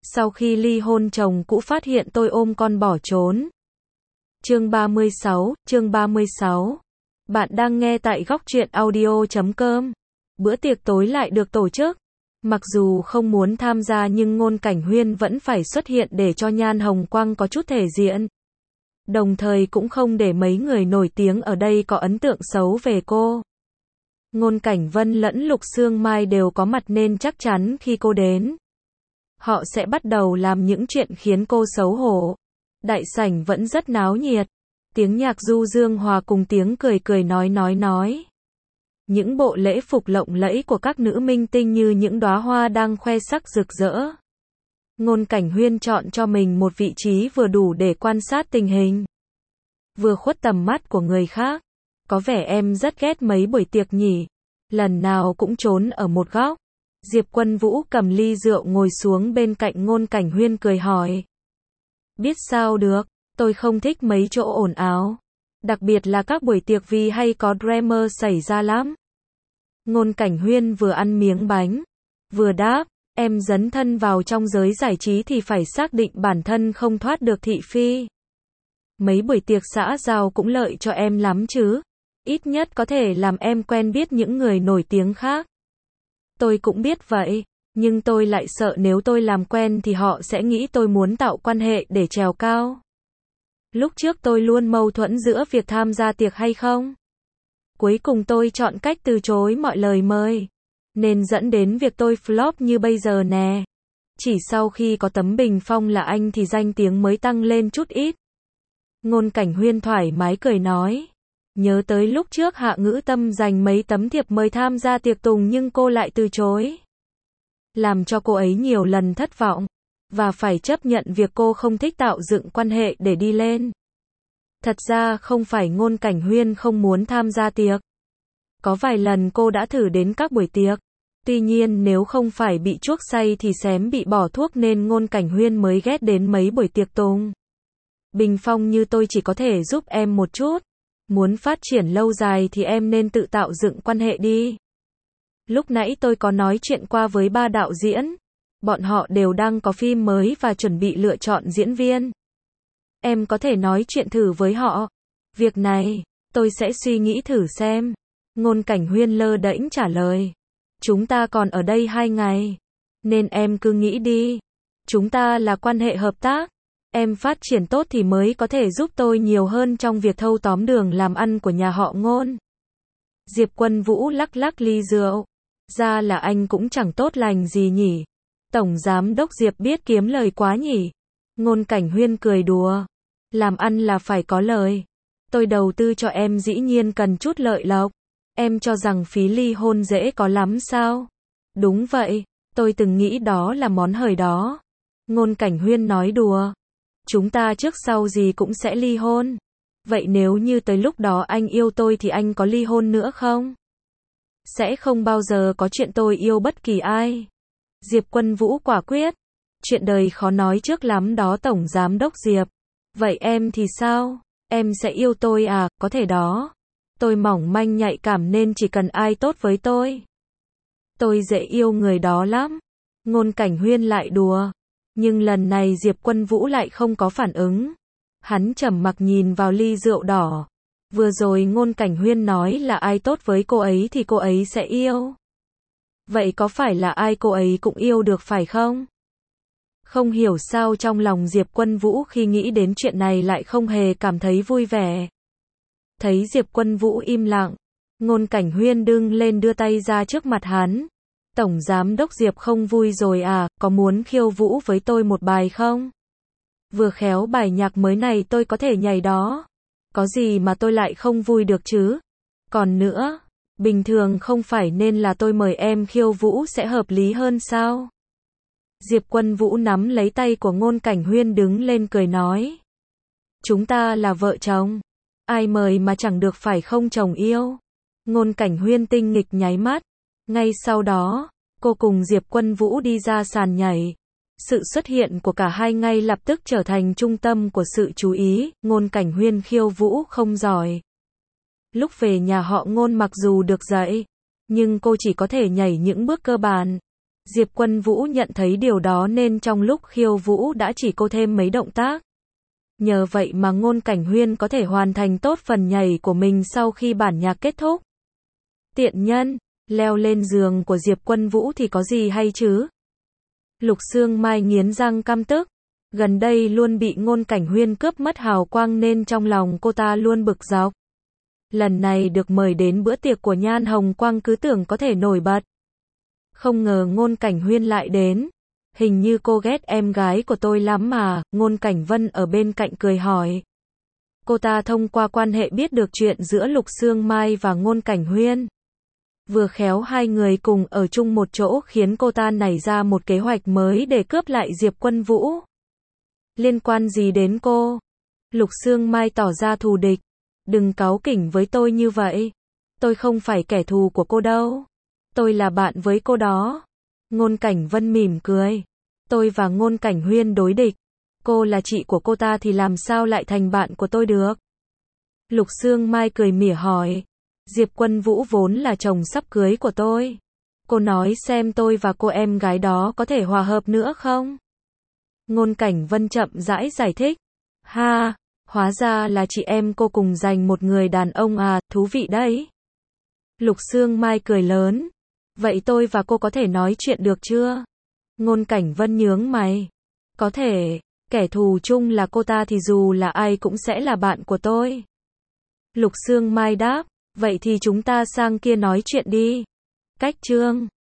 Sau khi ly hôn chồng cũ phát hiện tôi ôm con bỏ trốn. Chương 36. Bạn đang nghe tại góc truyện audio.com. Bữa tiệc tối lại được tổ chức. Mặc dù không muốn tham gia nhưng Ngôn Cảnh Huyên vẫn phải xuất hiện để cho Nhan Hồng Quang có chút thể diện. Đồng thời cũng không để mấy người nổi tiếng ở đây có ấn tượng xấu về cô. Ngôn Cảnh Vân lẫn Lục Sương Mai đều có mặt nên chắc chắn khi cô đến, họ sẽ bắt đầu làm những chuyện khiến cô xấu hổ. Đại sảnh vẫn rất náo nhiệt. Tiếng nhạc du dương hòa cùng tiếng cười cười nói. Những bộ lễ phục lộng lẫy của các nữ minh tinh như những đóa hoa đang khoe sắc rực rỡ. Ngôn Cảnh Huyên chọn cho mình một vị trí vừa đủ để quan sát tình hình, vừa khuất tầm mắt của người khác. Có vẻ em rất ghét mấy buổi tiệc nhỉ? Lần nào cũng trốn ở một góc. Diệp Quân Vũ cầm ly rượu ngồi xuống bên cạnh Ngôn Cảnh Huyên cười hỏi. Biết sao được, tôi không thích mấy chỗ ồn ào. Đặc biệt là các buổi tiệc vì hay có drama xảy ra lắm. Ngôn Cảnh Huyên vừa ăn miếng bánh, vừa đáp, em dấn thân vào trong giới giải trí thì phải xác định bản thân không thoát được thị phi. Mấy buổi tiệc xã giao cũng lợi cho em lắm chứ. Ít nhất có thể làm em quen biết những người nổi tiếng khác. Tôi cũng biết vậy, nhưng tôi lại sợ nếu tôi làm quen thì họ sẽ nghĩ tôi muốn tạo quan hệ để trèo cao. Lúc trước tôi luôn mâu thuẫn giữa việc tham gia tiệc hay không. Cuối cùng tôi chọn cách từ chối mọi lời mời, nên dẫn đến việc tôi flop như bây giờ nè. Chỉ sau khi có tấm bình phong là anh thì danh tiếng mới tăng lên chút ít. Ngôn Cảnh Huyên thoải mái cười nói. Nhớ tới lúc trước Hạ Ngữ Tâm dành mấy tấm thiệp mời tham gia tiệc tùng nhưng cô lại từ chối. Làm cho cô ấy nhiều lần thất vọng, và phải chấp nhận việc cô không thích tạo dựng quan hệ để đi lên. Thật ra không phải Ngôn Cảnh Huyên không muốn tham gia tiệc. Có vài lần cô đã thử đến các buổi tiệc. Tuy nhiên nếu không phải bị chuốc say thì xém bị bỏ thuốc nên Ngôn Cảnh Huyên mới ghét đến mấy buổi tiệc tùng. Bình phong như tôi chỉ có thể giúp em một chút. Muốn phát triển lâu dài thì em nên tự tạo dựng quan hệ đi. Lúc nãy tôi có nói chuyện qua với 3 đạo diễn. Bọn họ đều đang có phim mới và chuẩn bị lựa chọn diễn viên. Em có thể nói chuyện thử với họ. Việc này, tôi sẽ suy nghĩ thử xem. Ngôn Cảnh Huyên lơ đễnh trả lời. Chúng ta còn ở đây 2 ngày. Nên em cứ nghĩ đi. Chúng ta là quan hệ hợp tác. Em phát triển tốt thì mới có thể giúp tôi nhiều hơn trong việc thâu tóm đường làm ăn của nhà họ Ngôn. Diệp Quân Vũ lắc lắc ly rượu. Ra là anh cũng chẳng tốt lành gì nhỉ. Tổng giám đốc Diệp biết kiếm lời quá nhỉ. Ngôn Cảnh Huyên cười đùa. Làm ăn là phải có lời. Tôi đầu tư cho em dĩ nhiên cần chút lợi lộc. Em cho rằng phí ly hôn dễ có lắm sao? Đúng vậy, tôi từng nghĩ đó là món hời đó. Ngôn Cảnh Huyên nói đùa. Chúng ta trước sau gì cũng sẽ ly hôn. Vậy nếu như tới lúc đó anh yêu tôi thì anh có ly hôn nữa không? Sẽ không bao giờ có chuyện tôi yêu bất kỳ ai. Diệp Quân Vũ quả quyết. Chuyện đời khó nói trước lắm đó Tổng Giám đốc Diệp. Vậy em thì sao? Em sẽ yêu tôi à? Có thể đó. Tôi mỏng manh nhạy cảm nên chỉ cần ai tốt với tôi. Tôi dễ yêu người đó lắm. Ngôn Cảnh Huyên lại đùa. Nhưng lần này Diệp Quân Vũ lại không có phản ứng. Hắn trầm mặc nhìn vào ly rượu đỏ. Vừa rồi Ngôn Cảnh Huyên nói là ai tốt với cô ấy thì cô ấy sẽ yêu. Vậy có phải là ai cô ấy cũng yêu được phải không? Không hiểu sao trong lòng Diệp Quân Vũ khi nghĩ đến chuyện này lại không hề cảm thấy vui vẻ. Thấy Diệp Quân Vũ im lặng, Ngôn Cảnh Huyên đứng lên đưa tay ra trước mặt hắn. Tổng Giám đốc Diệp không vui rồi à, có muốn khiêu vũ với tôi một bài không? Vừa khéo bài nhạc mới này tôi có thể nhảy đó. Có gì mà tôi lại không vui được chứ? Còn nữa, bình thường không phải nên là tôi mời em khiêu vũ sẽ hợp lý hơn sao? Diệp Quân Vũ nắm lấy tay của Ngôn Cảnh Huyên đứng lên cười nói. Chúng ta là vợ chồng. Ai mời mà chẳng được phải không chồng yêu? Ngôn Cảnh Huyên tinh nghịch nháy mắt. Ngay sau đó, cô cùng Diệp Quân Vũ đi ra sàn nhảy. Sự xuất hiện của cả hai ngay lập tức trở thành trung tâm của sự chú ý. Ngôn Cảnh Huyên khiêu vũ không giỏi. Lúc về nhà họ Ngôn mặc dù được dạy, nhưng cô chỉ có thể nhảy những bước cơ bản. Diệp Quân Vũ nhận thấy điều đó nên trong lúc khiêu vũ đã chỉ cô thêm mấy động tác. Nhờ vậy mà Ngôn Cảnh Huyên có thể hoàn thành tốt phần nhảy của mình sau khi bản nhạc kết thúc. Tiện nhân, leo lên giường của Diệp Quân Vũ thì có gì hay chứ? Lục Sương Mai nghiến răng căm tức. Gần đây luôn bị Ngôn Cảnh Huyên cướp mất hào quang nên trong lòng cô ta luôn bực dọc. Lần này được mời đến bữa tiệc của Nhan Hồng Quang cứ tưởng có thể nổi bật. Không ngờ Ngôn Cảnh Huyên lại đến. Hình như cô ghét em gái của tôi lắm mà, Ngôn Cảnh Vân ở bên cạnh cười hỏi. Cô ta thông qua quan hệ biết được chuyện giữa Lục Sương Mai và Ngôn Cảnh Huyên. Vừa khéo hai người cùng ở chung một chỗ khiến cô ta nảy ra một kế hoạch mới để cướp lại Diệp Quân Vũ. Liên quan gì đến cô? Lục Sương Mai tỏ ra thù địch. Đừng cáu kỉnh với tôi như vậy. Tôi không phải kẻ thù của cô đâu. Tôi là bạn với cô đó. Ngôn Cảnh Vân mỉm cười. Tôi và Ngôn Cảnh Huyên đối địch. Cô là chị của cô ta thì làm sao lại thành bạn của tôi được? Lục Sương Mai cười mỉa hỏi. Diệp Quân Vũ vốn là chồng sắp cưới của tôi. Cô nói xem tôi và cô em gái đó có thể hòa hợp nữa không? Ngôn Cảnh Vân chậm rãi giải thích. Ha, hóa ra là chị em cô cùng giành một người đàn ông à, thú vị đấy. Lục Sương Mai cười lớn. Vậy tôi và cô có thể nói chuyện được chưa? Ngôn Cảnh Vân nhướng mày. Có thể, kẻ thù chung là cô ta thì dù là ai cũng sẽ là bạn của tôi. Lục Sương Mai đáp. Vậy thì chúng ta sang kia nói chuyện đi. Cách chương